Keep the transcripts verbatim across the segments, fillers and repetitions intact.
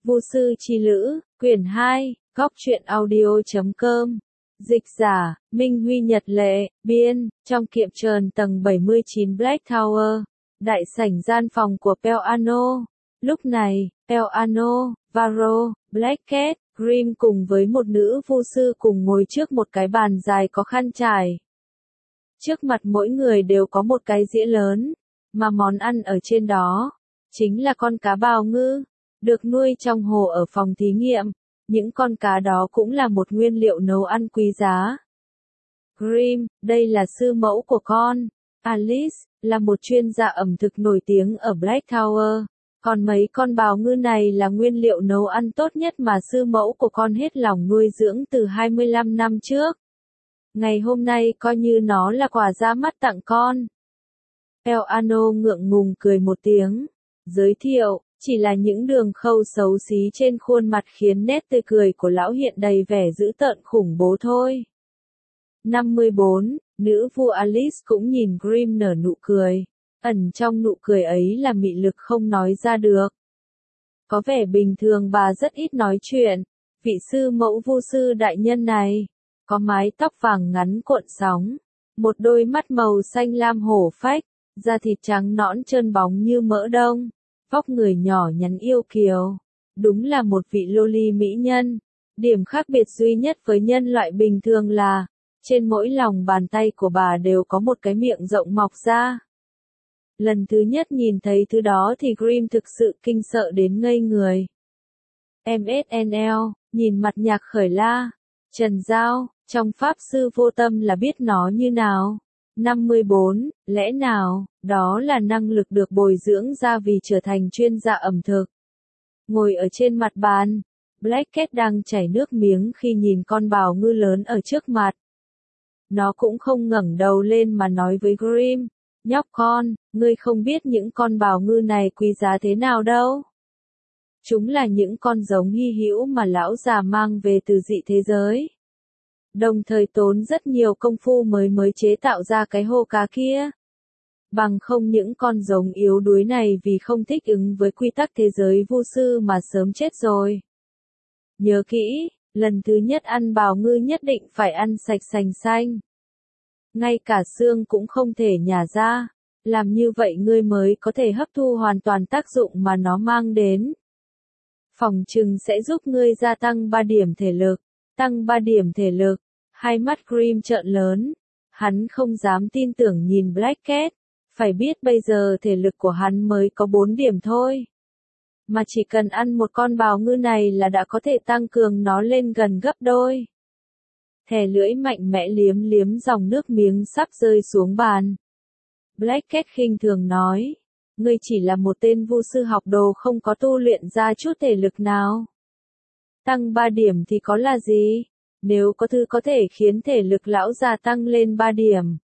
Vu sư chi lữ, quyển hai, góc truyện audio chấm com. Dịch giả, Minh Huy Nhật Lệ, biên, trong kiệm trờn tầng bảy mươi chín Black Tower, đại sảnh gian phòng của Peano. Lúc này, Peano, Varro, Blackcat, Grimm cùng với một nữ vu sư cùng ngồi trước một cái bàn dài có khăn trải. Trước mặt mỗi người đều có một cái dĩa lớn, mà món ăn ở trên đó chính là con cá bào ngư, được nuôi trong hồ ở phòng thí nghiệm. Những con cá đó cũng là một nguyên liệu nấu ăn quý giá. Grimm, đây là sư mẫu của con. Alice, là một chuyên gia ẩm thực nổi tiếng ở Black Tower. Còn mấy con bào ngư này là nguyên liệu nấu ăn tốt nhất mà sư mẫu của con hết lòng nuôi dưỡng từ hai mươi lăm năm trước. Ngày hôm nay coi như nó là quà ra mắt tặng con. Peano ngượng ngùng cười một tiếng. Giới thiệu, chỉ là những đường khâu xấu xí trên khuôn mặt khiến nét tươi cười của lão hiện đầy vẻ dữ tợn khủng bố thôi. năm mươi bốn, nữ vua Alice cũng nhìn Grimm nở nụ cười. Ẩn trong nụ cười ấy là mị lực không nói ra được. Có vẻ bình thường bà rất ít nói chuyện. Vị sư mẫu vu sư đại nhân này có mái tóc vàng ngắn cuộn sóng, một đôi mắt màu xanh lam hổ phách, da thịt trắng nõn trơn bóng như mỡ đông, vóc người nhỏ nhắn yêu kiều. Đúng là một vị loli mỹ nhân. Điểm khác biệt duy nhất với nhân loại bình thường là, trên mỗi lòng bàn tay của bà đều có một cái miệng rộng mọc ra. Lần thứ nhất nhìn thấy thứ đó thì Grimm thực sự kinh sợ đến ngây người. em ét en lờ, nhìn mặt nhạc khởi la. Trần Giao, trong Pháp Sư Vô Tâm là biết nó như nào. năm mươi bốn, lẽ nào, đó là năng lực được bồi dưỡng ra vì trở thành chuyên gia ẩm thực. Ngồi ở trên mặt bàn, Blackcat đang chảy nước miếng khi nhìn con bào ngư lớn ở trước mặt. Nó cũng không ngẩng đầu lên mà nói với Grimm, nhóc con, ngươi không biết những con bào ngư này quý giá thế nào đâu. Chúng là những con giống hy hữu mà lão già mang về từ dị thế giới. Đồng thời tốn rất nhiều công phu mới mới chế tạo ra cái hô cá kia. Bằng không những con giống yếu đuối này vì không thích ứng với quy tắc thế giới vu sư mà sớm chết rồi. Nhớ kỹ, lần thứ nhất ăn bào ngư nhất định phải ăn sạch sành xanh. Ngay cả xương cũng không thể nhả ra. Làm như vậy ngươi mới có thể hấp thu hoàn toàn tác dụng mà nó mang đến. Phỏng chừng sẽ giúp ngươi gia tăng ba điểm thể lực. Tăng ba điểm thể lực. Hai mắt Grimm trợn lớn. Hắn không dám tin tưởng nhìn Blackcat. Phải biết bây giờ thể lực của hắn mới có bốn điểm thôi. Mà chỉ cần ăn một con bào ngư này là đã có thể tăng cường nó lên gần gấp đôi. Thè lưỡi mạnh mẽ liếm liếm dòng nước miếng sắp rơi xuống bàn. Blackcat khinh thường nói. Ngươi chỉ là một tên vu sư học đồ không có tu luyện ra chút thể lực nào. Tăng ba điểm thì có là gì? Nếu có thứ có thể khiến thể lực lão già tăng lên ba điểm.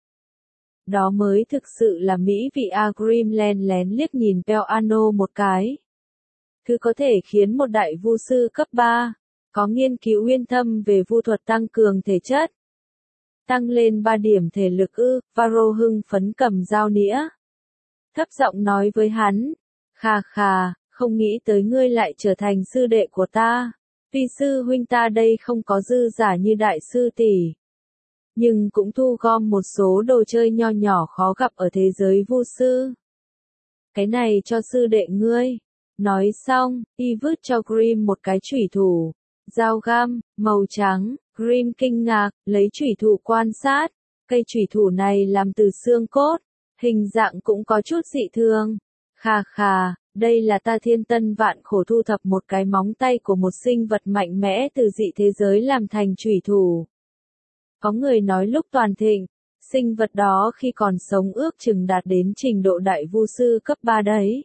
Đó mới thực sự là mỹ vị. A Grimm len lén liếc nhìn Peano một cái. Thứ có thể khiến một đại vu sư cấp ba có nghiên cứu uyên thâm về vu thuật tăng cường thể chất. Tăng lên ba điểm thể lực ư? Varro hưng phấn cầm dao nĩa. Thấp giọng nói với hắn. Khà khà, không nghĩ tới ngươi lại trở thành sư đệ của ta. Tuy sư huynh ta đây không có dư giả như đại sư tỷ, nhưng cũng thu gom một số đồ chơi nho nhỏ khó gặp ở thế giới vu sư. Cái này cho sư đệ ngươi. Nói xong, y vứt cho Grimm một cái chủy thủ. Dao găm, màu trắng. Grimm kinh ngạc, lấy chủy thủ quan sát. Cây chủy thủ này làm từ xương cốt. Hình dạng cũng có chút dị thường. Khà khà, đây là ta thiên tân vạn khổ thu thập một cái móng tay của một sinh vật mạnh mẽ từ dị thế giới làm thành chủy thủ. Có người nói lúc toàn thịnh, sinh vật đó khi còn sống ước chừng đạt đến trình độ đại vu sư cấp ba đấy.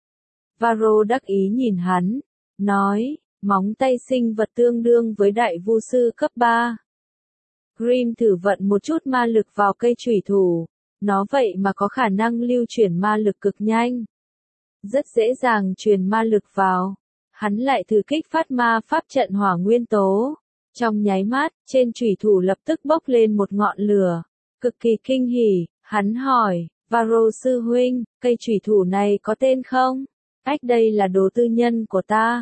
Varro đắc ý nhìn hắn, nói, móng tay sinh vật tương đương với đại vu sư cấp ba. Grimm thử vận một chút ma lực vào cây chủy thủ, nó vậy mà có khả năng lưu chuyển ma lực cực nhanh. Rất dễ dàng truyền ma lực vào. Hắn lại thử kích phát ma pháp trận hỏa nguyên tố. Trong nháy mắt, trên chủy thủ lập tức bốc lên một ngọn lửa. Cực kỳ kinh hỉ, hắn hỏi, Varro sư huynh, cây chủy thủ này có tên không? Ách đây là đồ tư nhân của ta.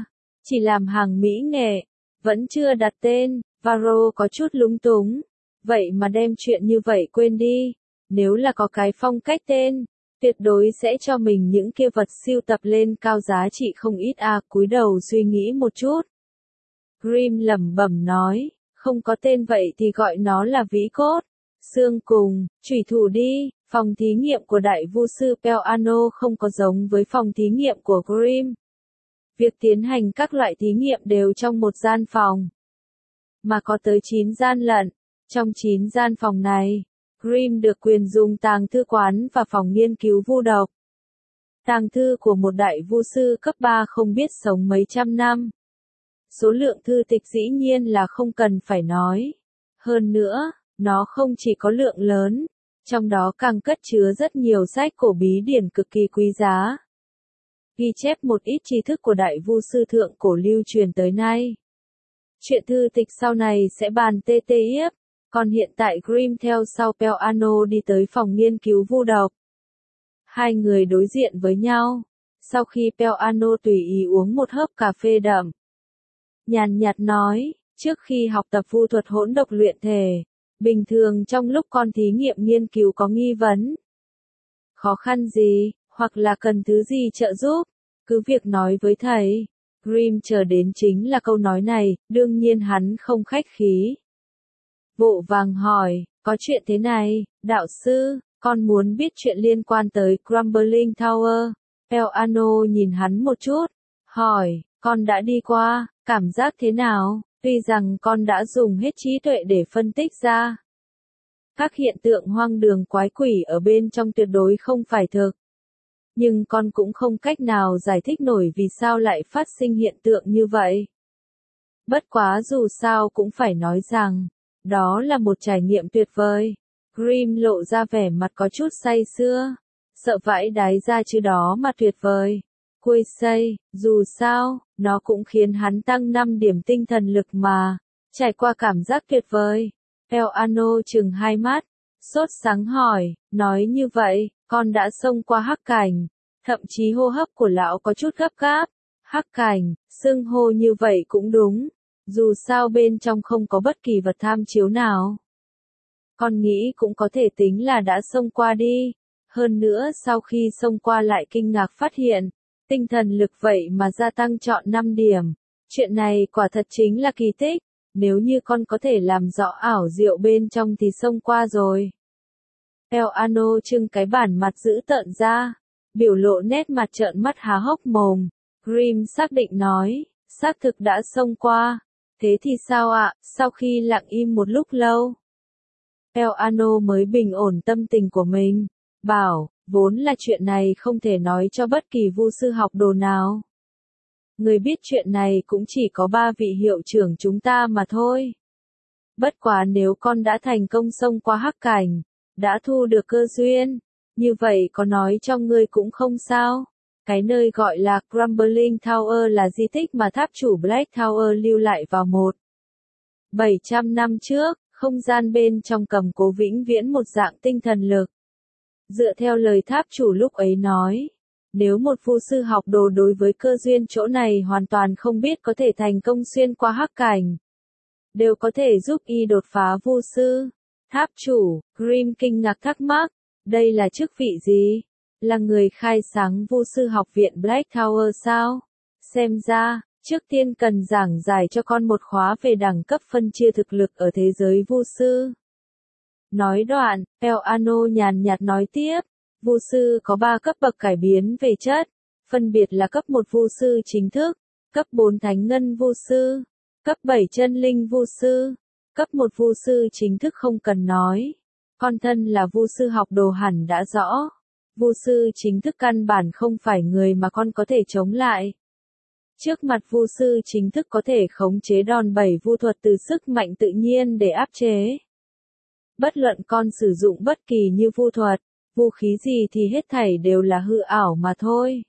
chỉ làm hàng mỹ nghệ, vẫn chưa đặt tên. Varro có chút lúng túng. Vậy mà đem chuyện như vậy quên đi. Nếu là có cái phong cách tên, tuyệt đối sẽ cho mình những kia vật sưu tập lên cao giá trị không ít à. Cúi đầu suy nghĩ một chút. Grimm lẩm bẩm nói, không có tên vậy thì gọi nó là vĩ cốt, xương cùng, chủy thủ đi. Phòng thí nghiệm của đại vu sư Peano không có giống với phòng thí nghiệm của Grimm. Việc tiến hành các loại thí nghiệm đều trong một gian phòng, mà có tới chín gian lận. Trong chín gian phòng này, Grimm được quyền dùng tàng thư quán và phòng nghiên cứu vu độc. Tàng thư của một đại vu sư cấp ba không biết sống mấy trăm năm. Số lượng thư tịch dĩ nhiên là không cần phải nói. Hơn nữa, nó không chỉ có lượng lớn, trong đó càng cất chứa rất nhiều sách cổ bí điển cực kỳ quý giá. Ghi chép một ít tri thức của đại vu sư thượng cổ lưu truyền tới nay. Chuyện thư tịch sau này sẽ bàn tê tê yếp, còn hiện tại Grimm theo sau Peano đi tới phòng nghiên cứu vu độc. Hai người đối diện với nhau, sau khi Peano tùy ý uống một hớp cà phê đậm. Nhàn nhạt nói, trước khi học tập vu thuật hỗn độc luyện thể, bình thường trong lúc con thí nghiệm nghiên cứu có nghi vấn, khó khăn gì, hoặc là cần thứ gì trợ giúp, cứ việc nói với thầy. Grimm chờ đến chính là câu nói này, đương nhiên hắn không khách khí. Vội vàng hỏi, có chuyện thế này, đạo sư, con muốn biết chuyện liên quan tới Crumbling Tower. Peano nhìn hắn một chút, hỏi, con đã đi qua, cảm giác thế nào? Tuy rằng con đã dùng hết trí tuệ để phân tích ra các hiện tượng hoang đường quái quỷ ở bên trong tuyệt đối không phải thực. Nhưng con cũng không cách nào giải thích nổi vì sao lại phát sinh hiện tượng như vậy. Bất quá dù sao cũng phải nói rằng, đó là một trải nghiệm tuyệt vời. Grimm lộ ra vẻ mặt có chút say sưa, sợ vãi đái ra chứ đó mà tuyệt vời. Quây say, dù sao, nó cũng khiến hắn tăng năm điểm tinh thần lực mà, trải qua cảm giác tuyệt vời. Peano chừng hai mắt, sốt sáng hỏi, nói như vậy, con đã xông qua hắc cảnh, thậm chí hô hấp của lão có chút gấp gáp. Hắc cảnh, xưng hô như vậy cũng đúng, dù sao bên trong không có bất kỳ vật tham chiếu nào. Con nghĩ cũng có thể tính là đã xông qua đi, hơn nữa sau khi xông qua lại kinh ngạc phát hiện, tinh thần lực vậy mà gia tăng trọn năm điểm. Chuyện này quả thật chính là kỳ tích, nếu như con có thể làm rõ ảo diệu bên trong thì xông qua rồi. Peano trưng cái bản mặt dữ tợn ra, biểu lộ nét mặt trợn mắt há hốc mồm. Grimm xác định nói, xác thực đã xông qua. Thế thì sao ạ? Sau khi lặng im một lúc lâu, Peano mới bình ổn tâm tình của mình, bảo, vốn là chuyện này không thể nói cho bất kỳ vu sư học đồ nào. Người biết chuyện này cũng chỉ có ba vị hiệu trưởng chúng ta mà thôi. Bất quá nếu con đã thành công xông qua hắc cảnh, đã thu được cơ duyên, như vậy có nói cho ngươi cũng không sao. Cái nơi gọi là Crumbling Tower là di tích mà tháp chủ Black Tower lưu lại vào một bảy trăm năm trước, không gian bên trong cầm cố vĩnh viễn một dạng tinh thần lực. Dựa theo lời tháp chủ lúc ấy nói, nếu một vu sư học đồ đối với cơ duyên chỗ này hoàn toàn không biết có thể thành công xuyên qua hắc cảnh, đều có thể giúp y đột phá vu sư. Tháp chủ, Grimm kinh ngạc thắc mắc, đây là chức vị gì? Là người khai sáng vu sư học viện Black Tower sao? Xem ra, trước tiên cần giảng giải cho con một khóa về đẳng cấp phân chia thực lực ở thế giới vu sư. Nói đoạn, Peano nhàn nhạt nói tiếp, vu sư có ba cấp bậc cải biến về chất, phân biệt là cấp một vu sư chính thức, cấp bốn thánh ngân vu sư, cấp bảy chân linh vu sư. Cấp một vu sư chính thức không cần nói, con thân là vu sư học đồ hẳn đã rõ. Vu sư chính thức căn bản không phải người mà con có thể chống lại. Trước mặt vu sư chính thức có thể khống chế đòn bẩy vu thuật từ sức mạnh tự nhiên để áp chế. Bất luận con sử dụng bất kỳ như vu thuật, vũ khí gì thì hết thảy đều là hư ảo mà thôi.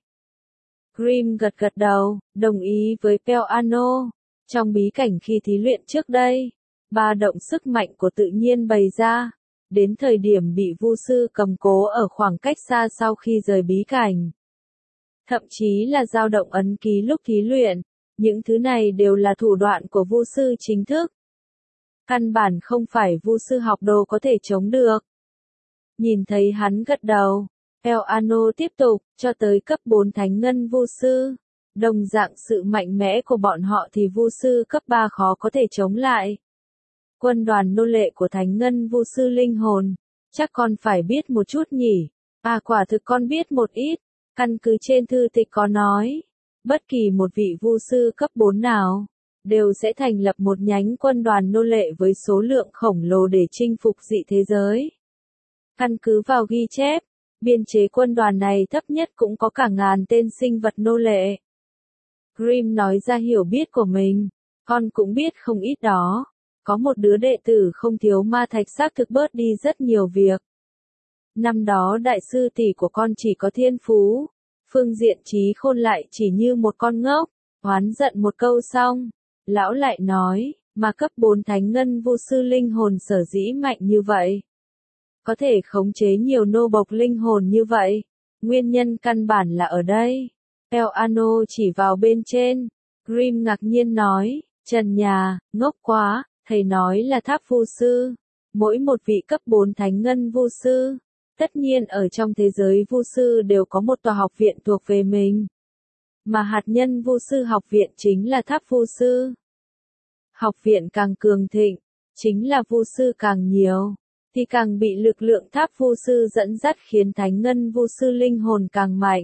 Grimm gật gật đầu, đồng ý với Peano. Trong bí cảnh khi thí luyện trước đây, ba động sức mạnh của tự nhiên bày ra, đến thời điểm bị vu sư cầm cố ở khoảng cách xa sau khi rời bí cảnh. Thậm chí là dao động ấn ký lúc thí luyện, Những thứ này đều là thủ đoạn của vu sư chính thức. Căn bản không phải vu sư học đồ có thể chống được. Nhìn thấy hắn gật đầu, El Ano tiếp tục, cho tới cấp bốn thánh ngân vu sư. Đồng dạng sự mạnh mẽ của bọn họ thì vu sư cấp ba khó có thể chống lại. Quân đoàn nô lệ của thánh ngân vu sư linh hồn, chắc con phải biết một chút nhỉ? À quả thực con biết một ít, căn cứ trên thư tịch có nói, bất kỳ một vị vu sư cấp bốn nào, đều sẽ thành lập một nhánh quân đoàn nô lệ với số lượng khổng lồ để chinh phục dị thế giới. Căn cứ vào ghi chép, biên chế quân đoàn này thấp nhất cũng có cả ngàn tên sinh vật nô lệ. Grimm nói ra hiểu biết của mình, con cũng biết không ít đó. Có một đứa đệ tử không thiếu ma thạch xác thực bớt đi rất nhiều việc. Năm đó đại sư tỷ của con chỉ có thiên phú, phương diện trí khôn lại chỉ như một con ngốc, oán giận một câu xong, lão lại nói, mà cấp bốn thánh ngân vu sư linh hồn sở dĩ mạnh như vậy. Có thể khống chế nhiều nô bộc linh hồn như vậy, nguyên nhân căn bản là ở đây. El Ano chỉ vào bên trên, Grimm ngạc nhiên nói, trần nhà, ngốc quá. Thầy nói là tháp vu sư, mỗi một vị cấp bốn thánh ngân vu sư, tất nhiên ở trong thế giới vu sư đều có một tòa học viện thuộc về mình. Mà hạt nhân vu sư học viện chính là tháp vu sư. Học viện càng cường thịnh, chính là vu sư càng nhiều, thì càng bị lực lượng tháp vu sư dẫn dắt khiến thánh ngân vu sư linh hồn càng mạnh.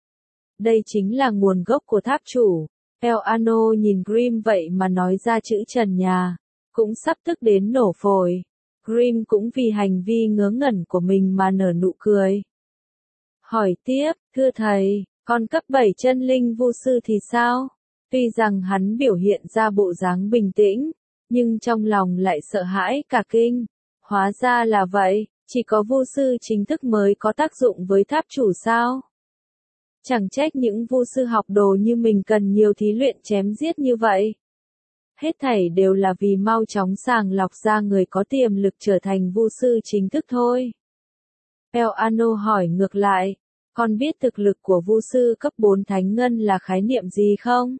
Đây chính là nguồn gốc của tháp chủ. El Ano nhìn Grimm vậy mà nói ra chữ trần nhà. Cũng sắp tức đến nổ phổi. Grimm cũng vì hành vi ngớ ngẩn của mình mà nở nụ cười. Hỏi tiếp, thưa thầy, con cấp bảy chân linh vu sư thì sao? Tuy rằng hắn biểu hiện ra bộ dáng bình tĩnh, nhưng trong lòng lại sợ hãi cả kinh. Hóa ra là vậy, chỉ có vu sư chính thức mới có tác dụng với tháp chủ sao? Chẳng trách những vu sư học đồ như mình cần nhiều thí luyện chém giết như vậy. Hết thảy đều là vì mau chóng sàng lọc ra người có tiềm lực trở thành vu sư chính thức thôi. El Ano hỏi ngược lại, con biết thực lực của vu sư cấp bốn thánh ngân là khái niệm gì không?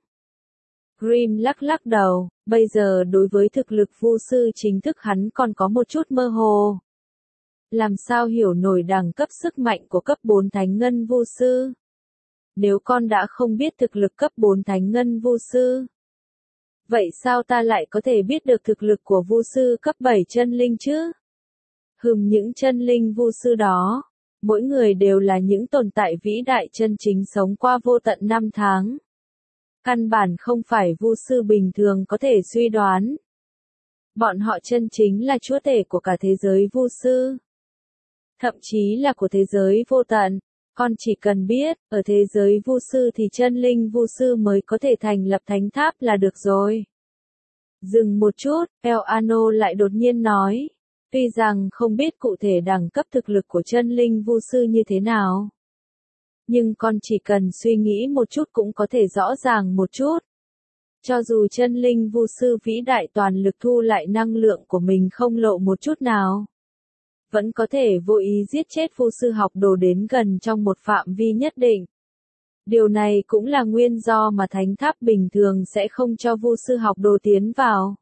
Grimm lắc lắc đầu, bây giờ đối với thực lực vu sư chính thức hắn còn có một chút mơ hồ. Làm sao hiểu nổi đẳng cấp sức mạnh của cấp bốn thánh ngân vu sư? Nếu con đã không biết thực lực cấp bốn thánh ngân vu sư, vậy sao ta lại có thể biết được thực lực của vu sư cấp bảy chân linh chứ? Hừm, những chân linh vu sư đó, mỗi người đều là những tồn tại vĩ đại chân chính sống qua vô tận năm tháng. Căn bản không phải vu sư bình thường có thể suy đoán. Bọn họ chân chính là chúa tể của cả thế giới vu sư. Thậm chí là của thế giới vô tận. Con chỉ cần biết, ở thế giới vu sư thì chân linh vu sư mới có thể thành lập thánh tháp là được rồi. Dừng một chút, El Ano lại đột nhiên nói, tuy rằng không biết cụ thể đẳng cấp thực lực của chân linh vu sư như thế nào, nhưng con chỉ cần suy nghĩ một chút cũng có thể rõ ràng một chút. Cho dù chân linh vu sư vĩ đại toàn lực thu lại năng lượng của mình không lộ một chút nào, vẫn có thể vô ý giết chết vu sư học đồ đến gần trong một phạm vi nhất định. Điều này cũng là nguyên do mà thánh tháp bình thường sẽ không cho vu sư học đồ tiến vào.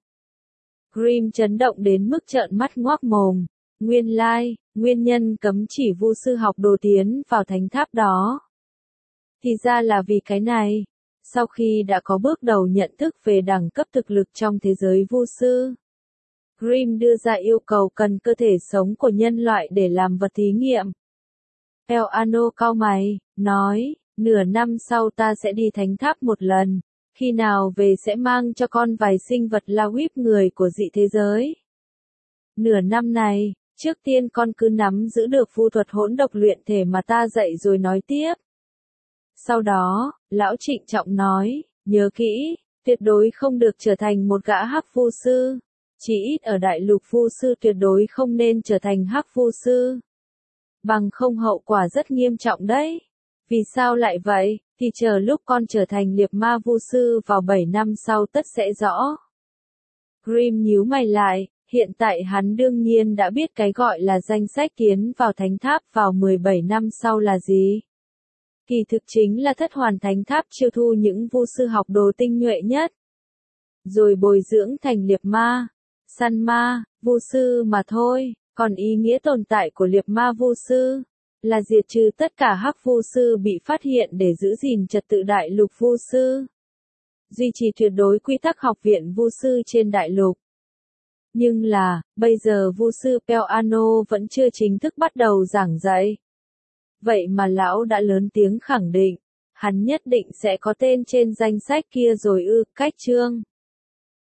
Grimm chấn động đến mức trợn mắt ngoác mồm. Nguyên lai, nguyên nhân cấm chỉ vu sư học đồ tiến vào thánh tháp đó. Thì ra là vì cái này. Sau khi đã có bước đầu nhận thức về đẳng cấp thực lực trong thế giới vu sư, Grimm đưa ra yêu cầu cần cơ thể sống của nhân loại để làm vật thí nghiệm. El Ano cau mày, nói, nửa năm sau ta sẽ đi thánh tháp một lần, khi nào về sẽ mang cho con vài sinh vật la whip người của dị thế giới. Nửa năm này, trước tiên con cứ nắm giữ được vu thuật hỗn độc luyện thể mà ta dạy rồi nói tiếp. Sau đó, lão trịnh trọng nói, nhớ kỹ, tuyệt đối không được trở thành một gã hắc vu sư. Chỉ ít ở đại lục vu sư tuyệt đối không nên trở thành hắc vu sư. Bằng không hậu quả rất nghiêm trọng đấy. Vì sao lại vậy, thì chờ lúc con trở thành liệp ma vu sư vào bảy năm sau tất sẽ rõ. Grimm nhíu mày lại, hiện tại hắn đương nhiên đã biết cái gọi là danh sách tiến vào thánh tháp vào mười bảy năm sau là gì. Kỳ thực chính là thất hoàn thánh tháp chiêu thu những vu sư học đồ tinh nhuệ nhất, rồi bồi dưỡng thành liệp ma, săn ma, vu sư mà thôi. Còn ý nghĩa tồn tại của liệp ma vu sư là diệt trừ tất cả hắc vu sư bị phát hiện để giữ gìn trật tự đại lục vu sư, duy trì tuyệt đối quy tắc học viện vu sư trên đại lục. Nhưng là, bây giờ vu sư Peano vẫn chưa chính thức bắt đầu giảng dạy. Vậy mà lão đã lớn tiếng khẳng định, hắn nhất định sẽ có tên trên danh sách kia rồi ư, cách chương.